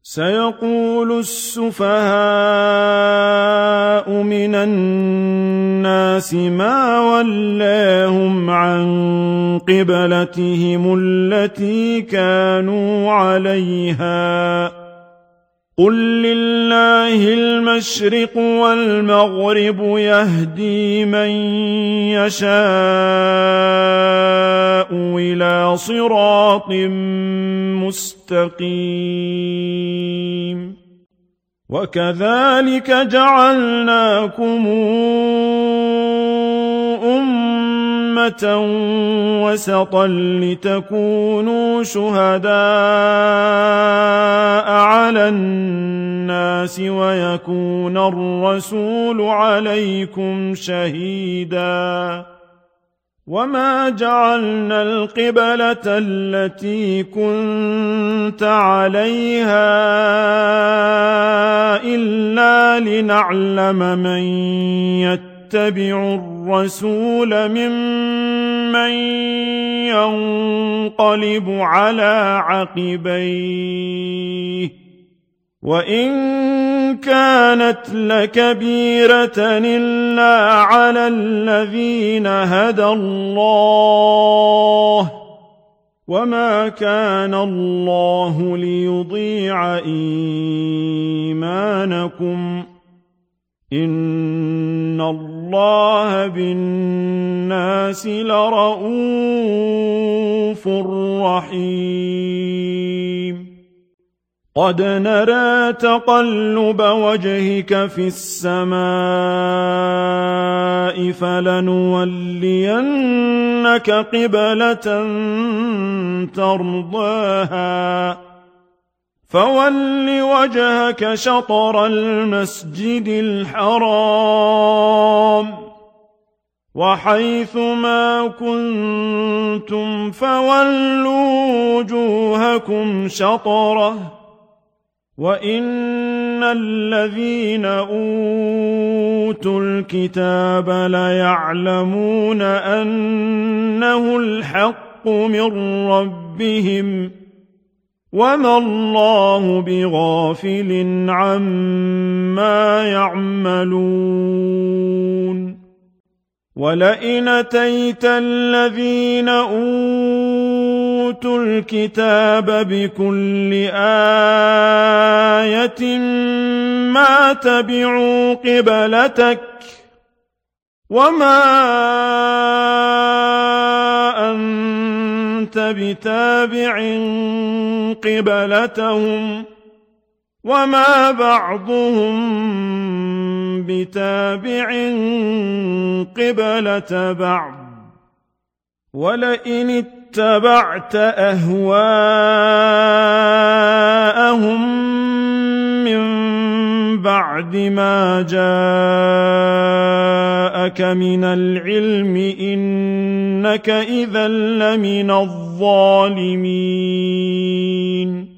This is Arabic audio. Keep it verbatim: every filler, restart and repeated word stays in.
سيقول السفهاء من الناس ما ولاهم عن قبلتهم التي كانوا عليها قل لله المشرق والمغرب يهدي من يشاء إلى صراط مستقيم وكذلك جعلناكم أمة وسطا لتكونوا شهداء على الناس ويكون الرسول عليكم شهيدا وما جعلنا القبلة التي كنت عليها إلا لنعلم من يتبع الرسول ممن ينقلب على عقبيه وإن كانت لكبيرة إلا على الذين هدى الله وما كان الله ليضيع إيمانكم إن الله بالناس لرءوف رحيم قد نرى تقلب وجهك في السماء فلنولينك قبلة ترضاها فول وجهك شطر المسجد الحرام وحيث ما كنتم فولوا وجوهكم شطره وإن الذين أوتوا الكتاب ليعلمون أنه الحق من ربهم وما الله بغافل عما يعملون ولئن أتيت الذين أوتوا الكتاب بكل آية ما تبعوا قبلتك وما أنت بتابع قبلتهم وما بعضهم بتابع قبلة بعض ولئن اتبعت أهواءهم من بعد ما جاءك من العلم إنك إذا لمن الظالمين